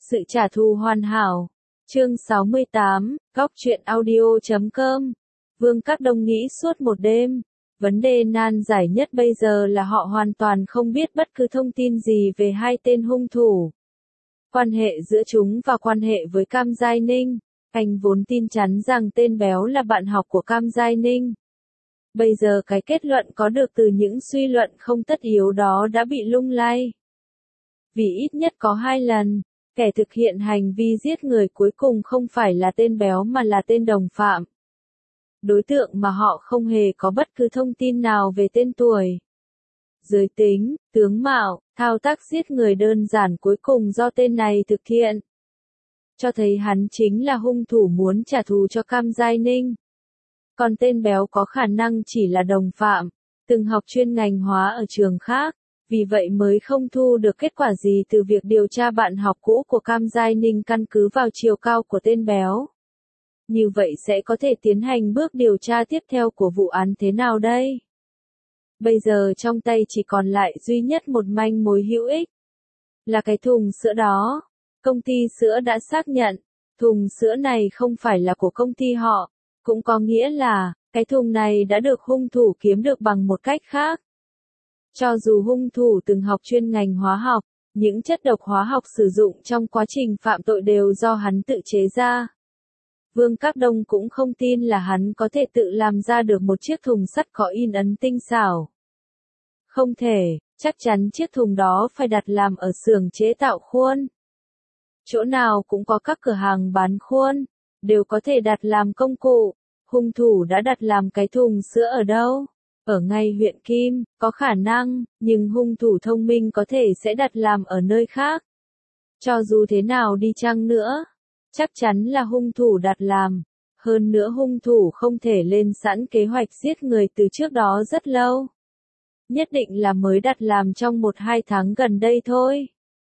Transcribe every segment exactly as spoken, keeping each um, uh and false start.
Sự trả thù hoàn hảo. Chương sáu mươi tám, góc truyện audio chấm com. Vương Các Đông nghĩ suốt một đêm. Vấn đề nan giải nhất bây giờ là họ hoàn toàn không biết bất cứ thông tin gì về hai tên hung thủ. Quan hệ giữa chúng và quan hệ với Cam Giai Ninh. Anh vốn tin chắn rằng tên béo là bạn học của Cam Giai Ninh. Bây giờ cái kết luận có được từ những suy luận không tất yếu đó đã bị lung lay. Vì ít nhất có hai lần, kẻ thực hiện hành vi giết người cuối cùng không phải là tên béo mà là tên đồng phạm. Đối tượng mà họ không hề có bất cứ thông tin nào về tên tuổi, giới tính, tướng mạo, thao tác giết người đơn giản cuối cùng do tên này thực hiện. Cho thấy hắn chính là hung thủ muốn trả thù cho Cam Giai Ninh. Còn tên béo có khả năng chỉ là đồng phạm, từng học chuyên ngành hóa ở trường khác, vì vậy mới không thu được kết quả gì từ việc điều tra bạn học cũ của Cam Giai Ninh căn cứ vào chiều cao của tên béo. Như vậy sẽ có thể tiến hành bước điều tra tiếp theo của vụ án thế nào đây? Bây giờ trong tay chỉ còn lại duy nhất một manh mối hữu ích. Là cái thùng sữa đó. Công ty sữa đã xác nhận, thùng sữa này không phải là của công ty họ. Cũng có nghĩa là, cái thùng này đã được hung thủ kiếm được bằng một cách khác. Cho dù hung thủ từng học chuyên ngành hóa học, những chất độc hóa học sử dụng trong quá trình phạm tội đều do hắn tự chế ra. Vương Các Đông cũng không tin là hắn có thể tự làm ra được một chiếc thùng sắt có in ấn tinh xảo. Không thể, chắc chắn chiếc thùng đó phải đặt làm ở xưởng chế tạo khuôn. Chỗ nào cũng có các cửa hàng bán khuôn, đều có thể đặt làm công cụ. Hung thủ đã đặt làm cái thùng sữa ở đâu? Ở ngay huyện Kim, có khả năng, nhưng hung thủ thông minh có thể sẽ đặt làm ở nơi khác. Cho dù thế nào đi chăng nữa, chắc chắn là hung thủ đặt làm. Hơn nữa hung thủ không thể lên sẵn kế hoạch giết người từ trước đó rất lâu. Nhất định là mới đặt làm trong một hai tháng gần đây thôi.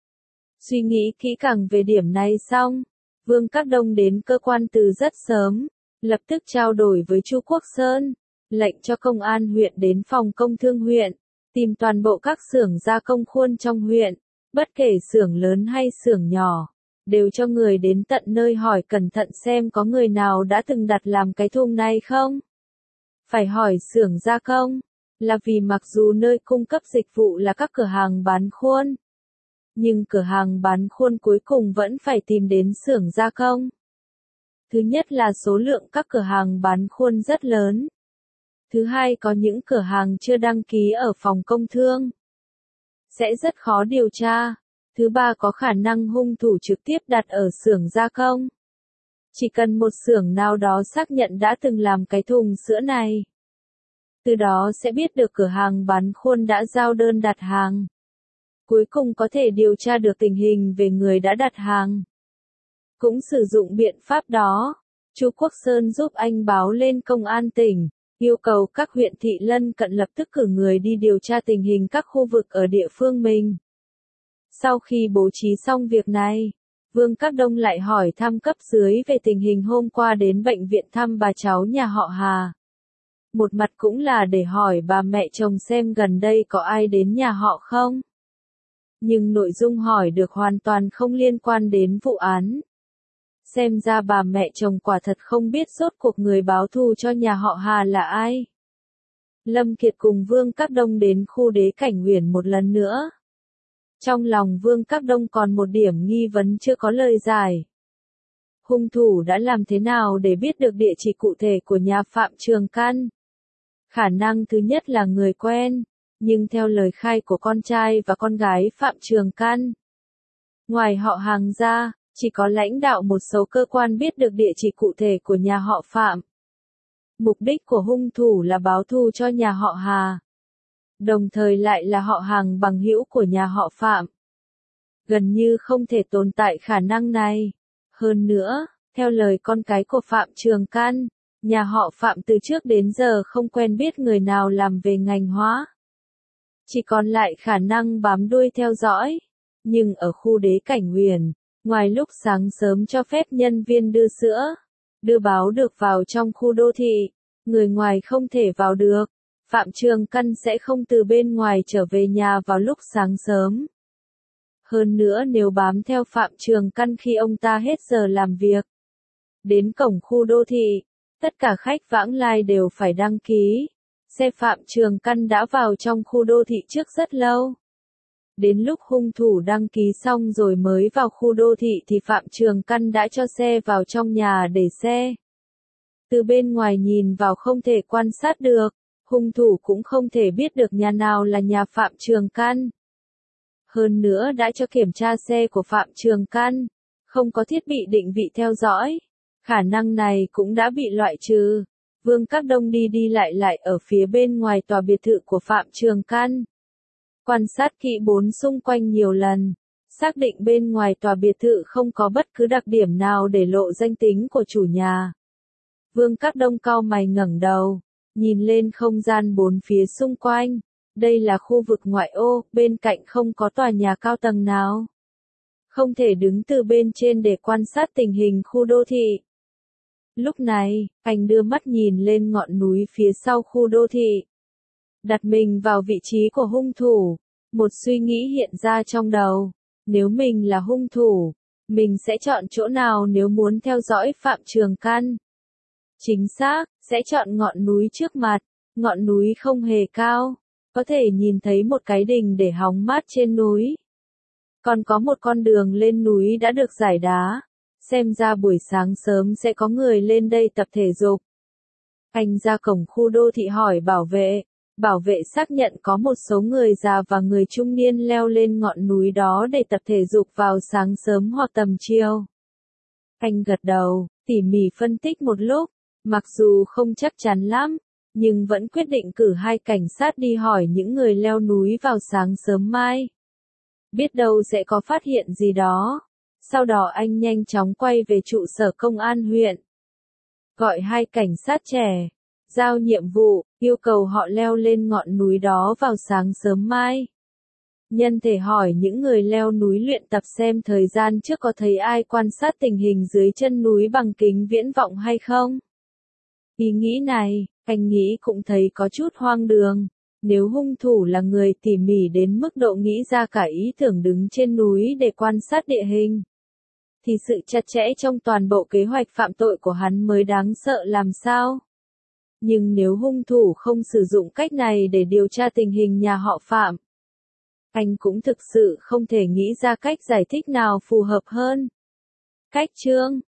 Suy nghĩ kỹ càng về điểm này xong, Vương Các Đông đến cơ quan từ rất sớm, lập tức trao đổi với Chu Quốc Sơn, lệnh cho công an huyện đến phòng công thương huyện, tìm toàn bộ các xưởng gia công khuôn trong huyện, bất kể xưởng lớn hay xưởng nhỏ, đều cho người đến tận nơi hỏi cẩn thận xem có người nào đã từng đặt làm cái thùng này không. Phải hỏi xưởng gia công, là vì mặc dù nơi cung cấp dịch vụ là các cửa hàng bán khuôn, nhưng cửa hàng bán khuôn cuối cùng vẫn phải tìm đến xưởng gia công. Thứ nhất là số lượng các cửa hàng bán khuôn rất lớn. Thứ hai có những cửa hàng chưa đăng ký ở phòng công thương, sẽ rất khó điều tra. Thứ ba có khả năng hung thủ trực tiếp đặt ở xưởng gia công. Chỉ cần một xưởng nào đó xác nhận đã từng làm cái thùng sữa này, từ đó sẽ biết được cửa hàng bán khuôn đã giao đơn đặt hàng. Cuối cùng có thể điều tra được tình hình về người đã đặt hàng. Cũng sử dụng biện pháp đó, Chu Quốc Sơn giúp anh báo lên công an tỉnh, yêu cầu các huyện thị lân cận lập tức cử người đi điều tra tình hình các khu vực ở địa phương mình. Sau khi bố trí xong việc này, Vương Các Đông lại hỏi thăm cấp dưới về tình hình hôm qua đến bệnh viện thăm bà cháu nhà họ Hà. Một mặt cũng là để hỏi bà mẹ chồng xem gần đây có ai đến nhà họ không. Nhưng nội dung hỏi được hoàn toàn không liên quan đến vụ án. Xem ra bà mẹ chồng quả thật không biết rốt cuộc người báo thù cho nhà họ Hà là ai. Lâm Kiệt cùng Vương Các Đông đến khu đế cảnh huyền một lần nữa. Trong lòng Vương Các Đông còn một điểm nghi vấn chưa có lời giải. Hung thủ đã làm thế nào để biết được địa chỉ cụ thể của nhà Phạm Trường Căn? Khả năng thứ nhất là người quen, nhưng theo lời khai của con trai và con gái Phạm Trường Căn, ngoài họ Hàng ra, chỉ có lãnh đạo một số cơ quan biết được địa chỉ cụ thể của nhà họ Phạm. Mục đích của hung thủ là báo thù cho nhà họ Hà, đồng thời lại là họ Hàng bằng hữu của nhà họ Phạm. Gần như không thể tồn tại khả năng này. Hơn nữa, theo lời con cái của Phạm Trường Căn, nhà họ Phạm từ trước đến giờ không quen biết người nào làm về ngành hóa. Chỉ còn lại khả năng bám đuôi theo dõi. Nhưng ở khu đế cảnh huyền, ngoài lúc sáng sớm cho phép nhân viên đưa sữa, đưa báo được vào trong khu đô thị, người ngoài không thể vào được. Phạm Trường Căn sẽ không từ bên ngoài trở về nhà vào lúc sáng sớm. Hơn nữa nếu bám theo Phạm Trường Căn khi ông ta hết giờ làm việc, đến cổng khu đô thị, tất cả khách vãng lai đều phải đăng ký. Xe Phạm Trường Căn đã vào trong khu đô thị trước rất lâu. Đến lúc hung thủ đăng ký xong rồi mới vào khu đô thị thì Phạm Trường Căn đã cho xe vào trong nhà để xe. Từ bên ngoài nhìn vào không thể quan sát được, hung thủ cũng không thể biết được nhà nào là nhà Phạm Trường Căn. Hơn nữa đã cho kiểm tra xe của Phạm Trường Căn, không có thiết bị định vị theo dõi. Khả năng này cũng đã bị loại trừ. Vương Các Đông đi đi lại lại ở phía bên ngoài tòa biệt thự của Phạm Trường Căn. Quan sát kỹ bốn xung quanh nhiều lần, xác định bên ngoài tòa biệt thự không có bất cứ đặc điểm nào để lộ danh tính của chủ nhà. Vương Các Đông cau mày ngẩng đầu, nhìn lên không gian bốn phía xung quanh. Đây là khu vực ngoại ô, bên cạnh không có tòa nhà cao tầng nào. Không thể đứng từ bên trên để quan sát tình hình khu đô thị. Lúc này, anh đưa mắt nhìn lên ngọn núi phía sau khu đô thị. Đặt mình vào vị trí của hung thủ, một suy nghĩ hiện ra trong đầu. Nếu mình là hung thủ, mình sẽ chọn chỗ nào nếu muốn theo dõi Phạm Trường Căn? Chính xác, sẽ chọn ngọn núi trước mặt. Ngọn núi không hề cao, có thể nhìn thấy một cái đình để hóng mát trên núi. Còn có một con đường lên núi đã được rải đá. Xem ra buổi sáng sớm sẽ có người lên đây tập thể dục. Anh ra cổng khu đô thị hỏi bảo vệ. Bảo vệ xác nhận có một số người già và người trung niên leo lên ngọn núi đó để tập thể dục vào sáng sớm hoặc tầm chiều. Anh gật đầu, tỉ mỉ phân tích một lúc, mặc dù không chắc chắn lắm, nhưng vẫn quyết định cử hai cảnh sát đi hỏi những người leo núi vào sáng sớm mai. Biết đâu sẽ có phát hiện gì đó. Sau đó anh nhanh chóng quay về trụ sở công an huyện. Gọi hai cảnh sát trẻ, giao nhiệm vụ, yêu cầu họ leo lên ngọn núi đó vào sáng sớm mai. Nhân thể hỏi những người leo núi luyện tập xem thời gian trước có thấy ai quan sát tình hình dưới chân núi bằng kính viễn vọng hay không. Ý nghĩ này, anh nghĩ cũng thấy có chút hoang đường. Nếu hung thủ là người tỉ mỉ đến mức độ nghĩ ra cả ý tưởng đứng trên núi để quan sát địa hình, thì sự chặt chẽ trong toàn bộ kế hoạch phạm tội của hắn mới đáng sợ làm sao. Nhưng nếu hung thủ không sử dụng cách này để điều tra tình hình nhà họ Phạm, anh cũng thực sự không thể nghĩ ra cách giải thích nào phù hợp hơn. Cách chương